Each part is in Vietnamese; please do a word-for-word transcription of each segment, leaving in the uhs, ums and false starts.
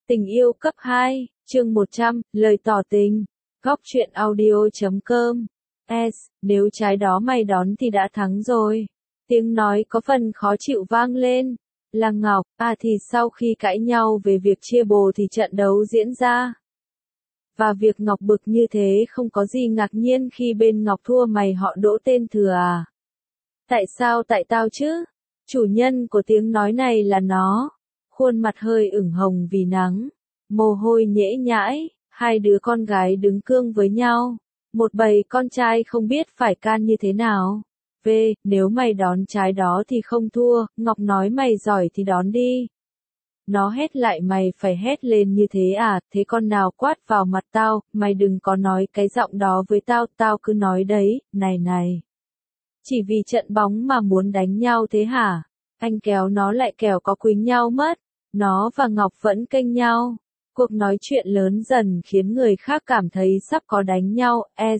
Tình yêu cấp hai, chương một trăm, lời tỏ tình. Góc truyện audio chấm com. S, nếu trái đó mày đón thì đã thắng rồi. Tiếng nói có phần khó chịu vang lên. Là Ngọc, à thì sau khi cãi nhau về việc chia bồ thì trận đấu diễn ra. Và việc Ngọc bực như thế không có gì ngạc nhiên khi bên Ngọc thua mày họ Đỗ tên Thừa à. Tại sao tại tao chứ? Chủ nhân của tiếng nói này là nó. Khuôn mặt hơi ửng hồng vì nắng, mồ hôi nhễ nhãi, hai đứa con gái đứng cương với nhau. Một bầy con trai không biết phải can như thế nào. V, nếu mày đón trái đó thì không thua, Ngọc nói mày giỏi thì đón đi. Nó hét lại mày phải hét lên như thế à, thế con nào quát vào mặt tao, mày đừng có nói cái giọng đó với tao, tao cứ nói đấy, này này. Chỉ vì trận bóng mà muốn đánh nhau thế hả? Anh kéo nó lại kẻo có quýnh nhau mất. Nó và Ngọc vẫn kênh nhau. Cuộc nói chuyện lớn dần khiến người khác cảm thấy sắp có đánh nhau. S.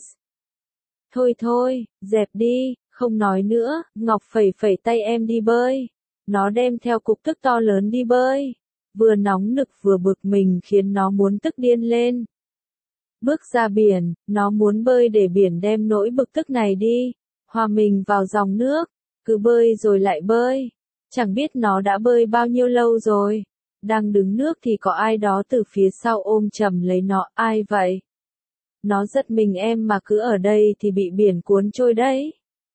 Thôi thôi, dẹp đi, không nói nữa, Ngọc phẩy phẩy tay em đi bơi. Nó đem theo cục tức to lớn đi bơi. Vừa nóng nực vừa bực mình khiến nó muốn tức điên lên. Bước ra biển, nó muốn bơi để biển đem nỗi bực tức này đi. Hòa mình vào dòng nước, cứ bơi rồi lại bơi. Chẳng biết nó đã bơi bao nhiêu lâu rồi. Đang đứng nước thì có ai đó từ phía sau ôm chầm lấy nó, ai vậy? Nó giật mình em mà cứ ở đây thì bị biển cuốn trôi đấy.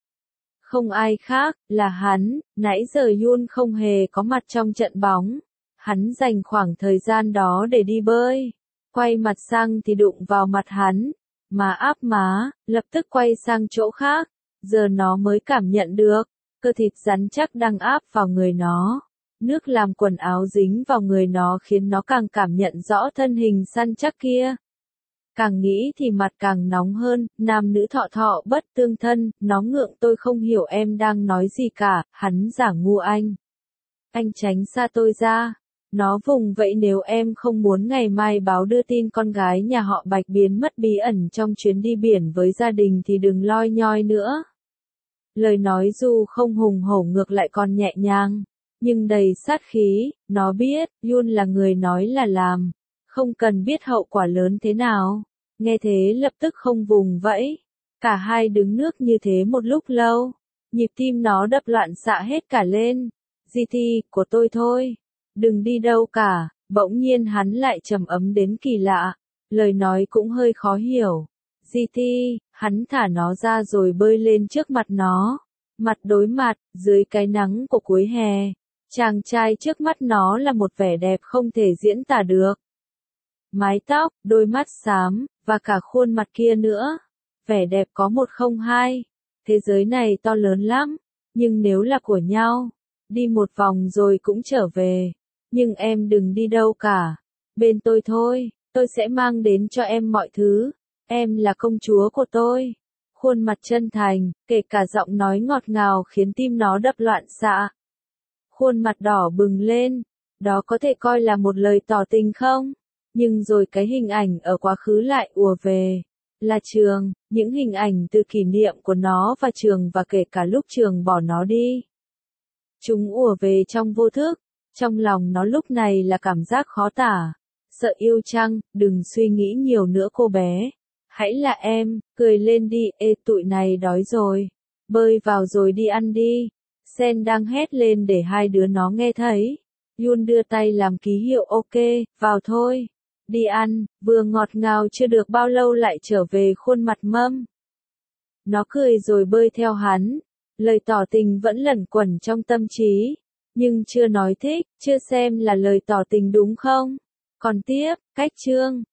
Không ai khác, là hắn, nãy giờ Yun không hề có mặt trong trận bóng. Hắn dành khoảng thời gian đó để đi bơi. Quay mặt sang thì đụng vào mặt hắn. Má áp má, lập tức quay sang chỗ khác. Giờ nó mới cảm nhận được. Cơ thịt rắn chắc đang áp vào người nó. Nước làm quần áo dính vào người nó khiến nó càng cảm nhận rõ thân hình săn chắc kia. Càng nghĩ thì mặt càng nóng hơn, nam nữ thọ thọ bất tương thân, nó ngượng tôi không hiểu em đang nói gì cả, hắn giả ngu anh. Anh tránh xa tôi ra. Nó vùng vậy nếu em không muốn ngày mai báo đưa tin con gái nhà họ Bạch biến mất bí ẩn trong chuyến đi biển với gia đình thì đừng loi nhoi nữa. Lời nói dù không hùng hổ ngược lại còn nhẹ nhàng, nhưng đầy sát khí, nó biết, Yun là người nói là làm, không cần biết hậu quả lớn thế nào. Nghe thế lập tức không vùng vẫy, cả hai đứng nước như thế một lúc lâu, nhịp tim nó đập loạn xạ hết cả lên. Di Thi, của tôi thôi, đừng đi đâu cả, bỗng nhiên hắn lại trầm ấm đến kỳ lạ, lời nói cũng hơi khó hiểu. Di Thi, hắn thả nó ra rồi bơi lên trước mặt nó, mặt đối mặt, dưới cái nắng của cuối hè. Chàng trai trước mắt nó là một vẻ đẹp không thể diễn tả được. Mái tóc, đôi mắt xám, và cả khuôn mặt kia nữa. Vẻ đẹp có một không hai. Thế giới này to lớn lắm, nhưng nếu là của nhau, đi một vòng rồi cũng trở về. Nhưng em đừng đi đâu cả. Bên tôi thôi, tôi sẽ mang đến cho em mọi thứ. Em là công chúa của tôi. Khuôn mặt chân thành, kể cả giọng nói ngọt ngào khiến tim nó đập loạn xạ. Khuôn mặt đỏ bừng lên, đó có thể coi là một lời tỏ tình không? Nhưng rồi cái hình ảnh ở quá khứ lại ùa về. Là Trường, những hình ảnh từ kỷ niệm của nó và Trường và kể cả lúc Trường bỏ nó đi. Chúng ùa về trong vô thức, trong lòng nó lúc này là cảm giác khó tả. Sợ yêu chăng, đừng suy nghĩ nhiều nữa cô bé. Hãy là em, cười lên đi, ê tụi này đói rồi. Bơi vào rồi đi ăn đi. Sen đang hét lên để hai đứa nó nghe thấy. Yun đưa tay làm ký hiệu ok, vào thôi. Đi ăn, vừa ngọt ngào chưa được bao lâu lại trở về khuôn mặt mâm. Nó cười rồi bơi theo hắn. Lời tỏ tình vẫn lẩn quẩn trong tâm trí. Nhưng chưa nói thích, chưa xem là lời tỏ tình đúng không? Còn tiếp, cách chương.